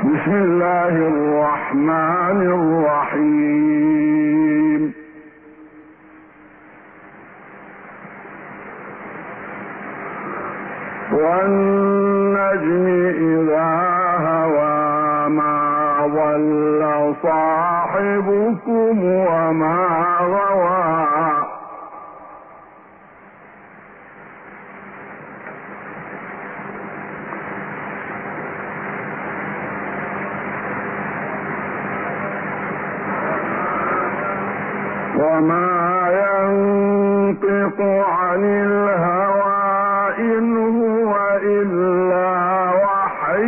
بسم الله الرحمن الرحيم. والنجم إذا هوى ما ضل صاحبكم وما غوى وما ينطق عن الهوى إن هو إلا وحي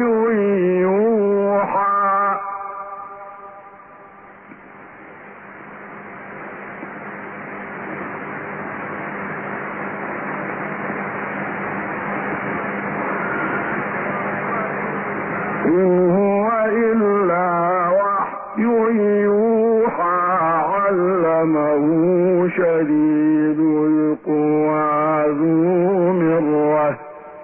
يوحى إن هو إلا وحي يوحى علمه شديد القوى ذو مرة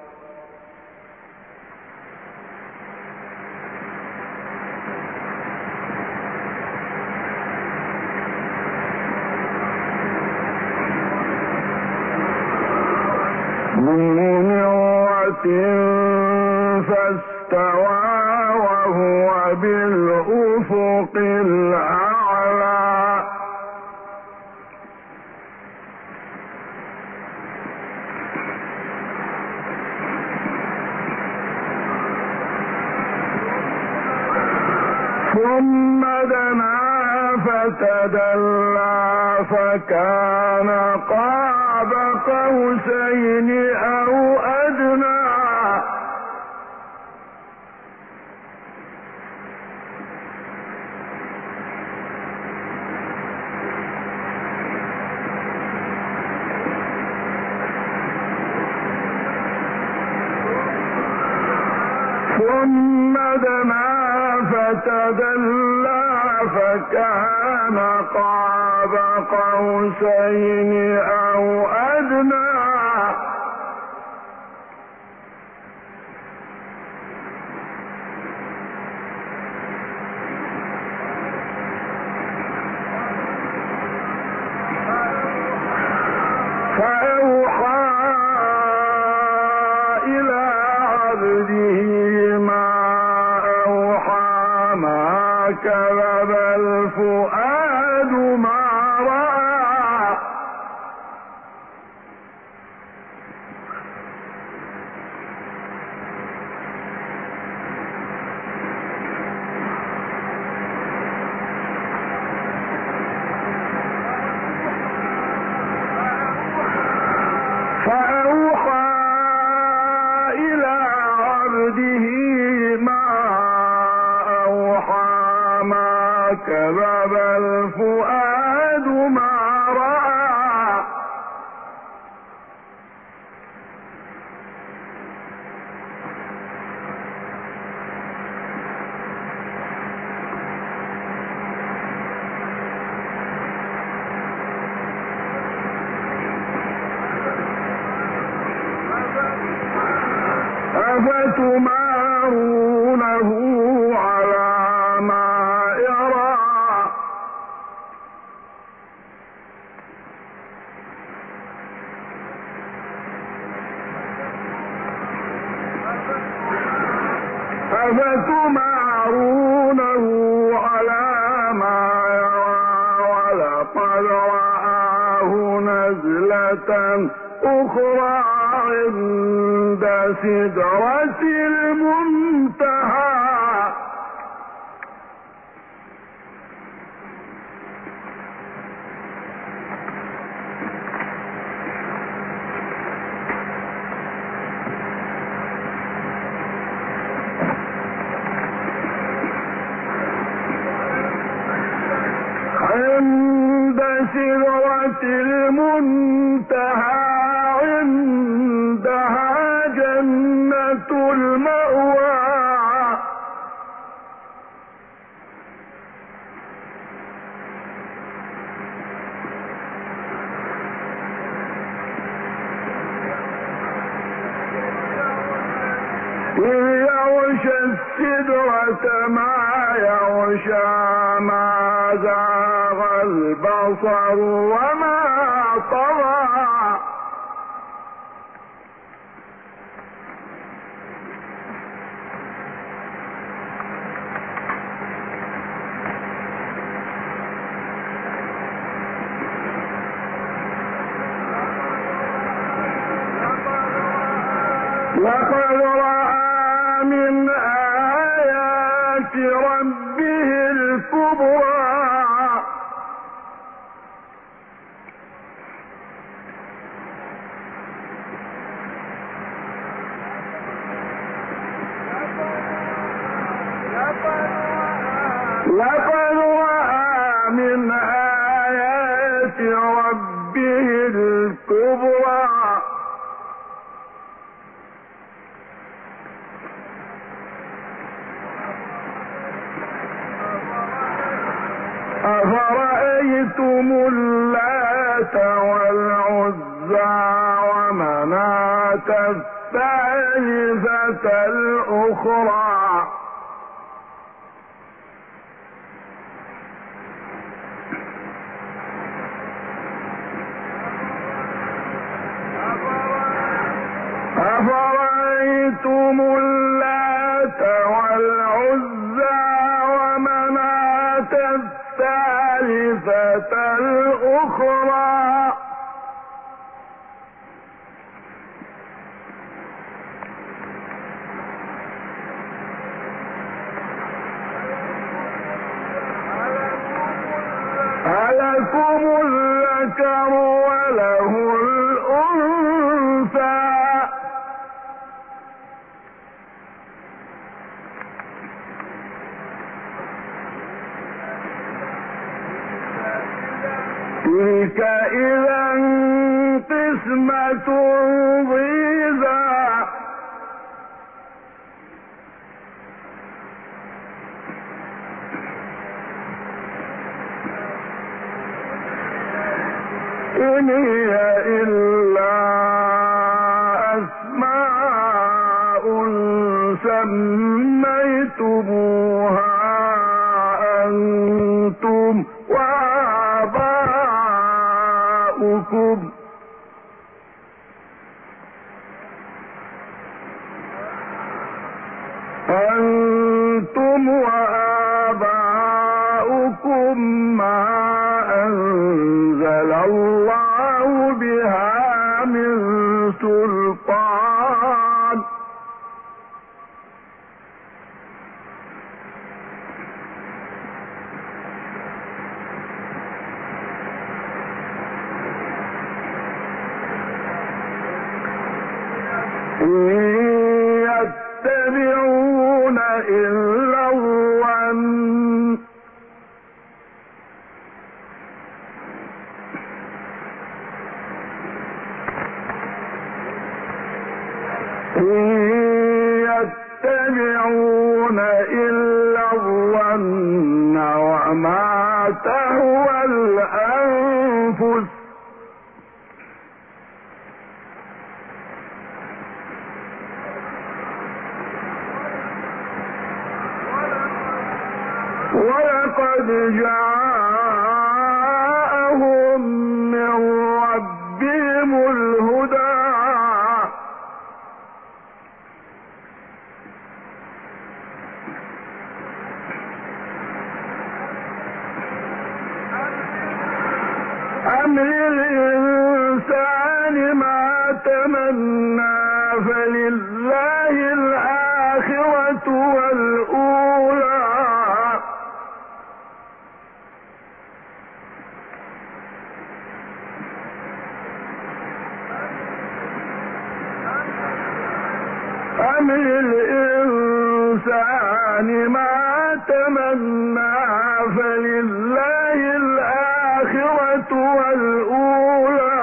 فاستوى وهو بالأفق الأعلى ثم دنا فتدلى فكان قاب قوسين أو أدنى ثم دنا فتدلى فكان قاب قوسين أو أدنى فأوحى إلى عبده كذب الفؤاد ما رأى فأوحى إلى عبده ما أوحى ما كذب الفؤاد ما رأى أفتمارونه على ما يرى أفتمارونه على ما يرى ولقد رآه نزلة أخرى عند سدرة المنتهى عند سدرة المنتهى عندها جنة المأوى إذ يغشى السدرة ما يغشى ما زاغ البصر وما طغى لقد رأى من آيات ربه الكبرى لقد رأى من آيات ربه الكبرى أفرأيتم اللات والعزى ومناة الثالثة الأخرى أفرأيتم اللات والعزى ومناة الثالثة الأخرى ألكم الذكر وله الأنثى تلك إذا قسمة ضيزى إن هي إلا أسماء سميتموها أنتم وآباؤكم ما أنزل الله بها من سلطان يتبعون إلا الظن يتبعون إلا الظن وما تهوى الأنفس ولقد جاءهم من ربهم الهدى أم للإنسان ما تمنى فلله الآخرة والأولى أم للإنسان ما تمنى فلله الآخرة والأولى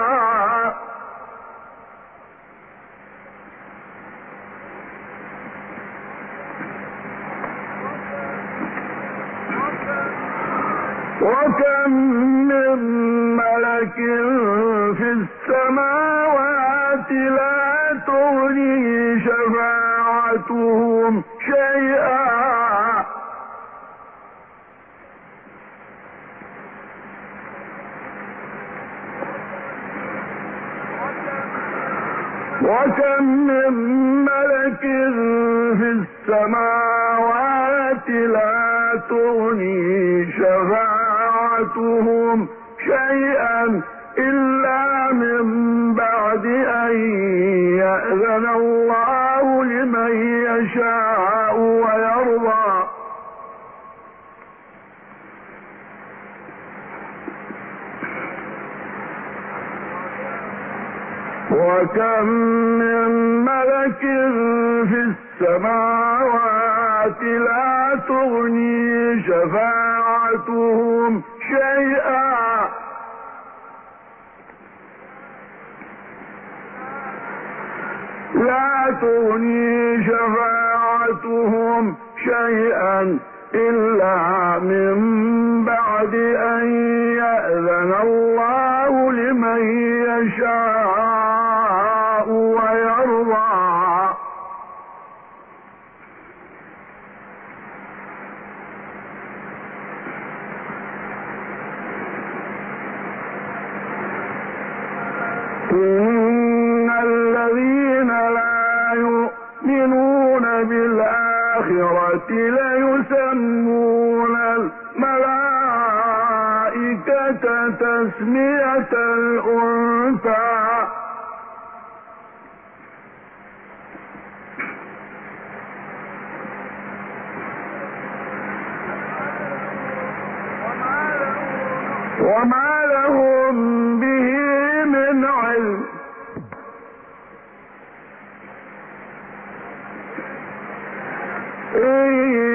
وكم من ملك في السماوات لا تغني شفاعتهم شيئا وكم من ملك في السماوات لا تغني شفاعتهم شيئا إلا من بعد أن يأذن الله لمن يشاء ويرضى. وكم من ملك في السماوات لا تغني شفاعتهم شيئا إلا من بعد أن يأذن الله لمن يشاء ويرضى. إن الذين لا يؤمنون بالآخرة ليسمون الملائكة تسمية الأنثى. وما لهم به من علم إن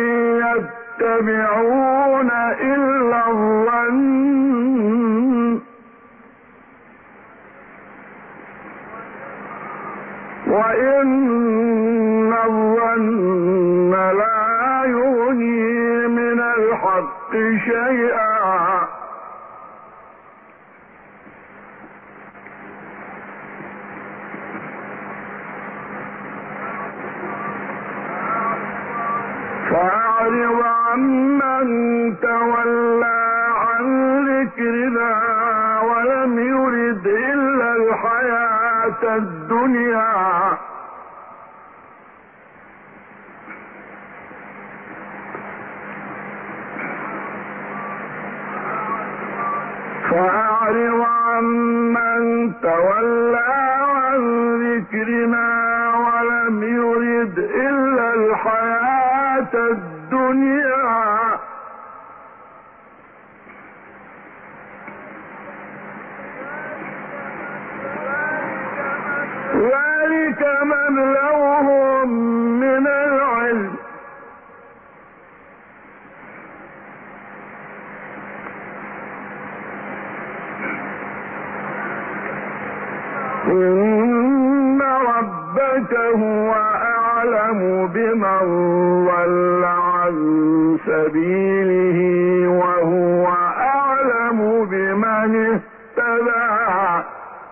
يتبعون إلا الظن وإن الظن لا يغني من الحق شيئا. فأعرض عمن تولى عن ذكرنا ولم يرد إلا الحياة الدنيا. فأعرض عمن تولى عن ذكرنا ولم يرد إلا الحياة الدنيا. ذلك مبلغهم من العلم إن ربك هو أعلم بمن ضل عن سبيله وهو أعلم بمن اهتدى.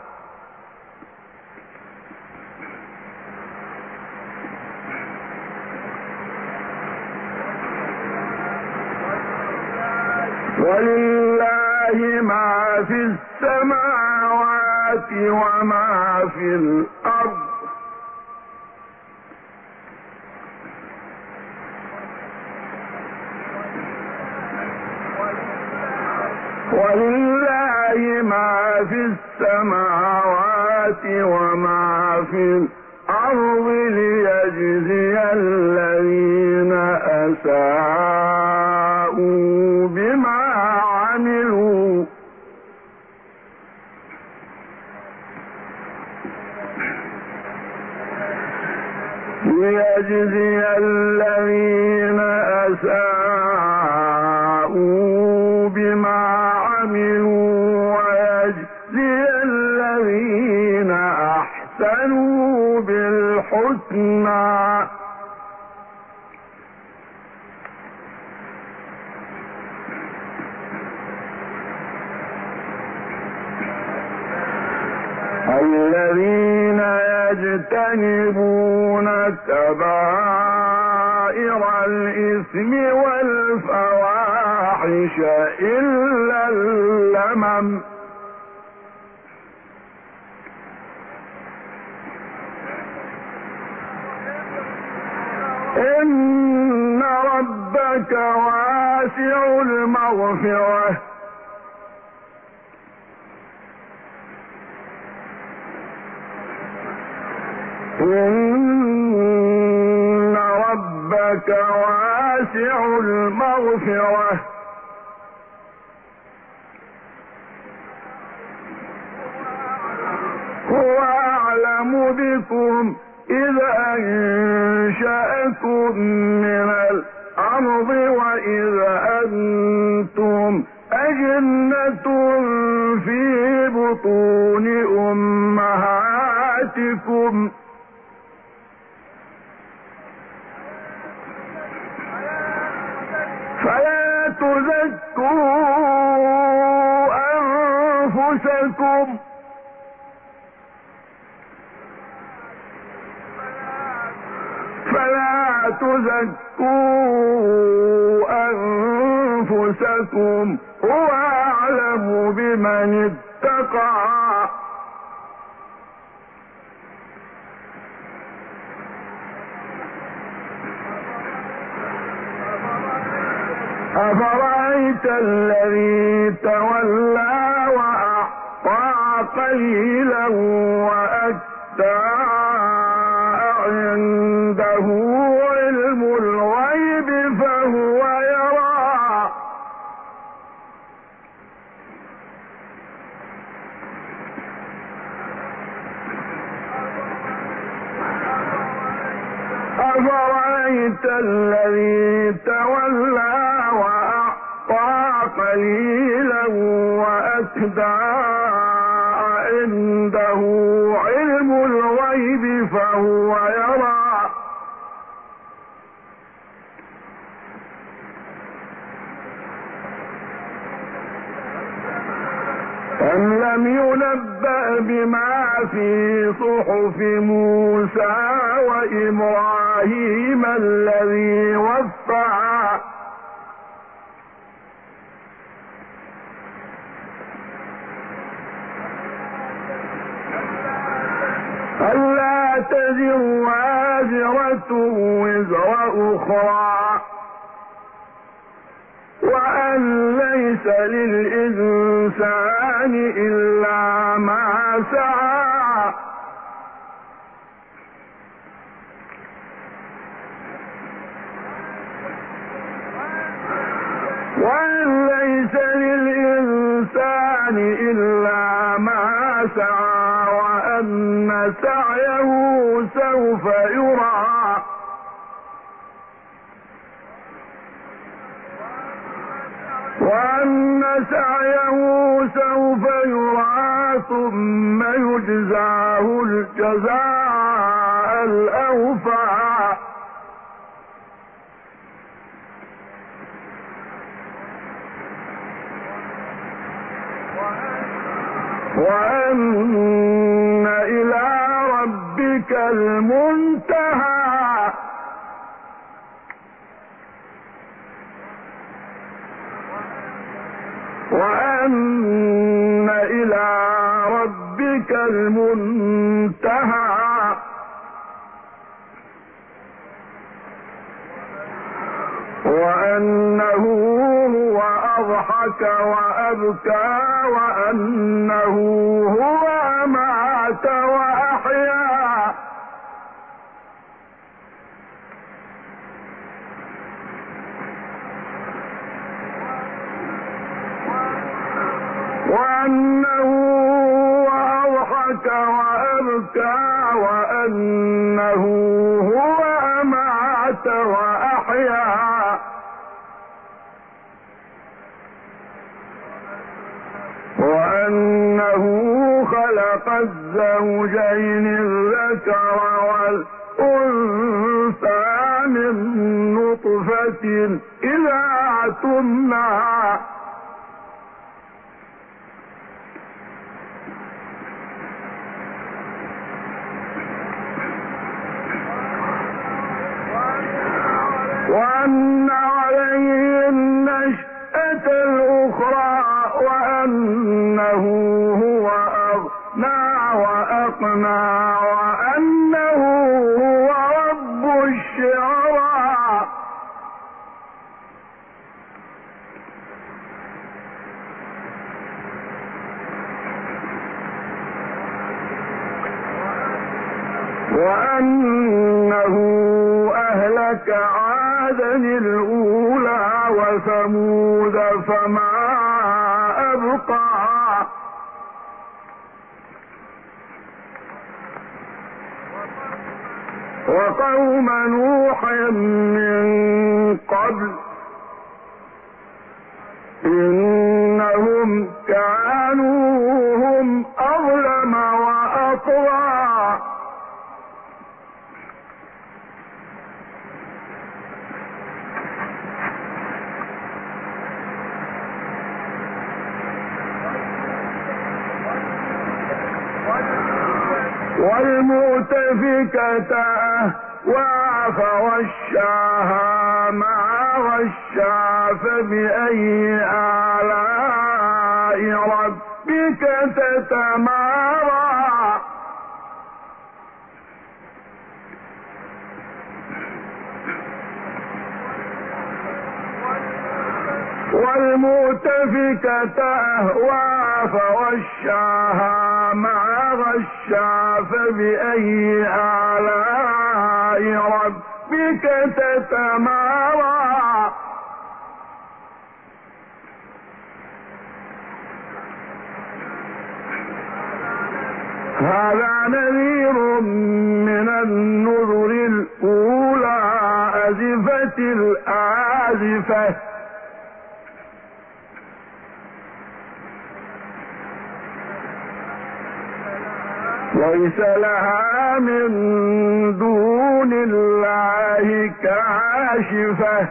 ولله ما في السماوات وما في الأرض ولله ما في السماوات وما في الأرض ليجزي الذين أساءوا بما عملوا ليجزي الذين أساءوا بما عملوا ويجزي الذين أحسنوا بالحسنى. الذين يجتنبون كبائر الإثم والفواحش إلا اللمم إن ربك واسع المغفرة إن ربك واسع المغفرة هو أعلم بكم إذا أنشأكم من الأرض وإذا أنتم أجنة في بطون أمهاتكم فلا تزكوا أنفسكم هو أعلم بمن اتقى أفرأيت الذي تولى وأعطى قليلا وأكدى عنده علم الغيب فهو يرى أفرأيت الذي تولى وأعطى قليلا وأكدى عنده علم الغيب فهو يرى أم لم ينبأ بما في صحف موسى وإبراهيم الذي وفى ألا تزر وازرة وزر أخرى وأن ليس للإنسان إلا ما سعى وأن ليس للإنسان إلا ما سعى وأن سعيه سوف يرى وأن سعيه سوف يرى ثم يجزاه الجزاء الأوفى وأن إلى ربك المنتهى وأن إلى ربك المنتهى وأنه هو أضحك وأبكى وأنه هو أمات وأحيا وأنه هو أضحك وأبكى وأنه هو أمات وأحيا وأنه خلق الزوجين الذكر والأنثى من نطفة إذا تمنى وأن عليه النشأة الأخرى وأنه هو أغنى وأقنى وأنه هو رب الشعرى وأنه أهلك عادا الأولى وثمود فما أبقى وقوم نوح من قبل إنهم كانوا هم أظلم وأطغى والمؤتفكة أهوى فغشاها ما غشا فبأي آلاء ربك تتمارى والمؤتفكة أهوى فغشاها ما غشا فبأي آلاء ربك تتمارى هذا نذير من النذر الأولى أزفت الآزفة ليس لها من دون الله كاشفة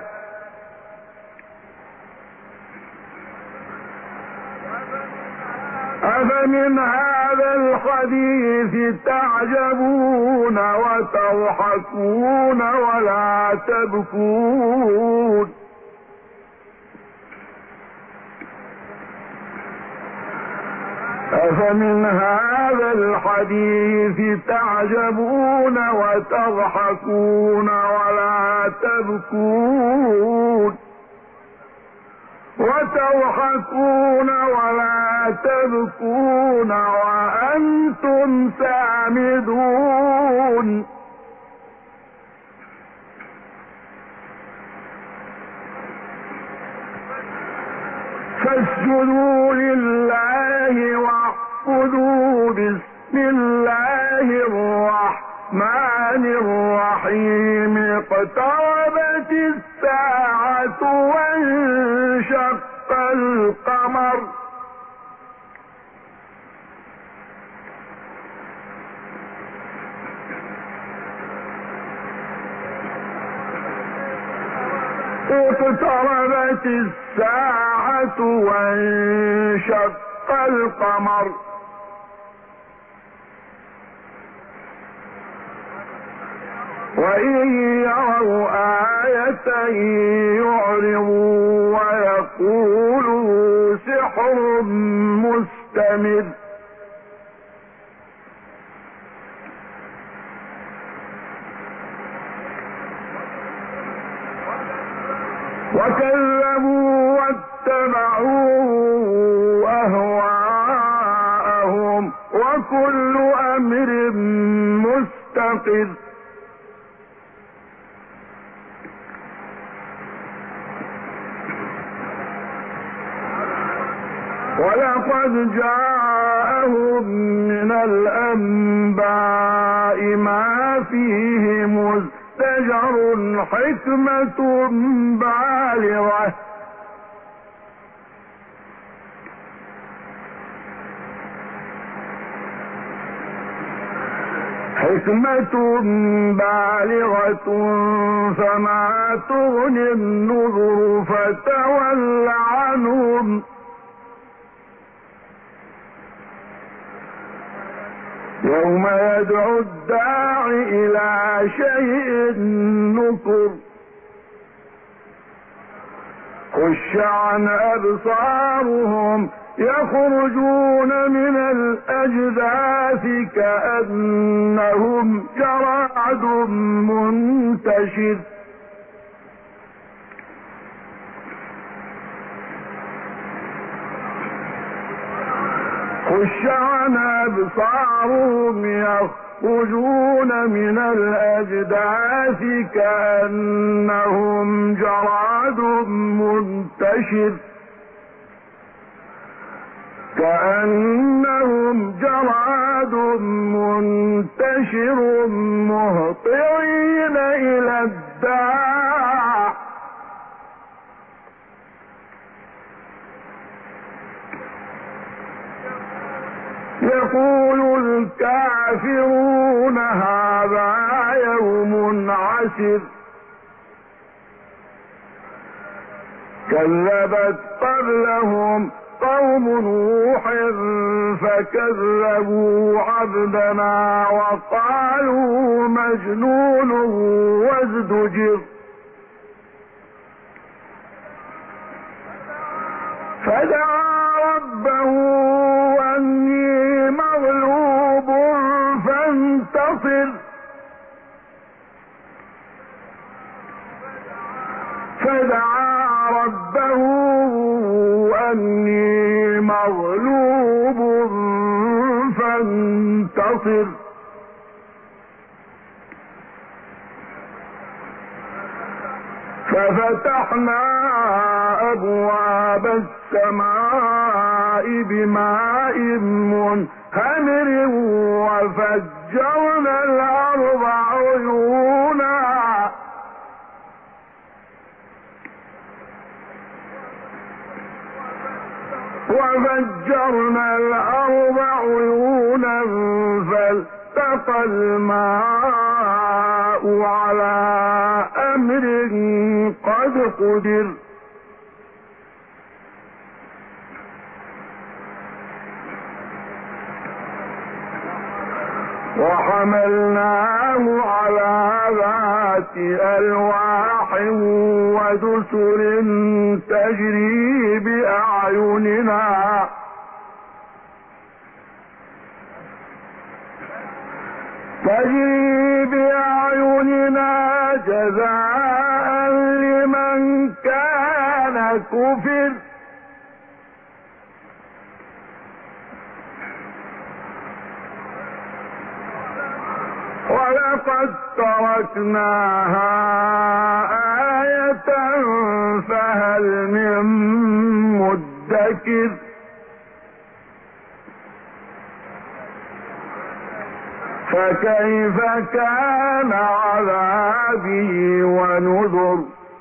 أفمن هذا الحديث تعجبون وتضحكون ولا تبكون أفمن هذا الحديث تعجبون وتضحكون ولا تبكون وأنتم سامدون فاسجدوا لله واعبدوا بسم الله الرحمن الرحيم اقتربت الساعة وانشق القمر اقتربت الساعة وانشق القمر وإن يروا آية يعرضوا ويقولوا سحر مستمر وكذبوا واتبعوا أهواءهم وكل أمر مستقر ولقد جاءهم من الأنباء ما فيه مزدجر حكمة بالغة فما تغني النذر فتول عنهم يوم يدعو الداعي إلى شيء نكر خش عن أبصارهم يخرجون من الأجداث كأنهم جراد منتشر خش عن أبصارهم يخرجون من الأجداث كأنهم جراد منتشر مهطعين إلى الداع يقول الكافرون هذا يوم عسر كذبت قبلهم قوم نوح فكذبوا عبدنا وقالوا مجنون وازدجر فدعا ربه أني مغلوب فانتصر ففتحنا أبواب السماء بماء منهمر وفجرنا الأرض عيونا فالتقى الماء على أمر قد قدر وحملناه على ذات ألواح ودسر تجري بأعيننا جزاء لمن كان كفر ولقد تركناها آية فهل من مدكر فكيف كان عذابي ونذر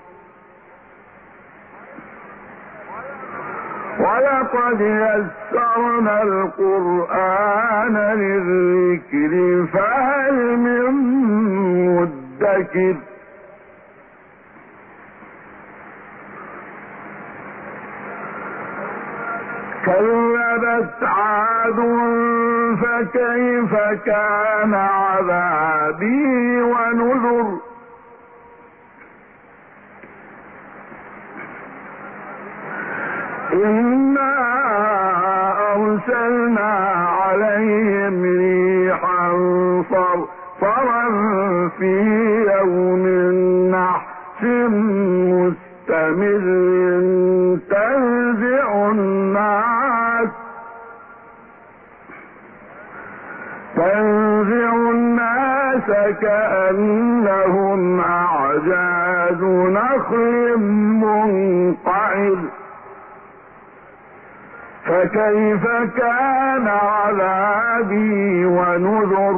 ولقد يسرنا القرآن للذكر فهل من مدكر كذبت عاد فكيف كان عذابي ونذر إنا أرسلنا عليهم ريحا صرصرا في يوم نحس مستمر تنزع الناس كأنهم أعجاز نخل منقعر فكيف كان عذابي ونذر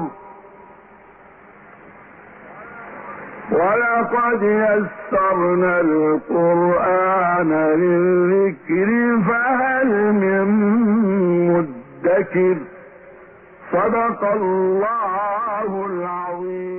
ولقد يسرنا القرآن للذكر فهل من مدكر صدق الله العظيم.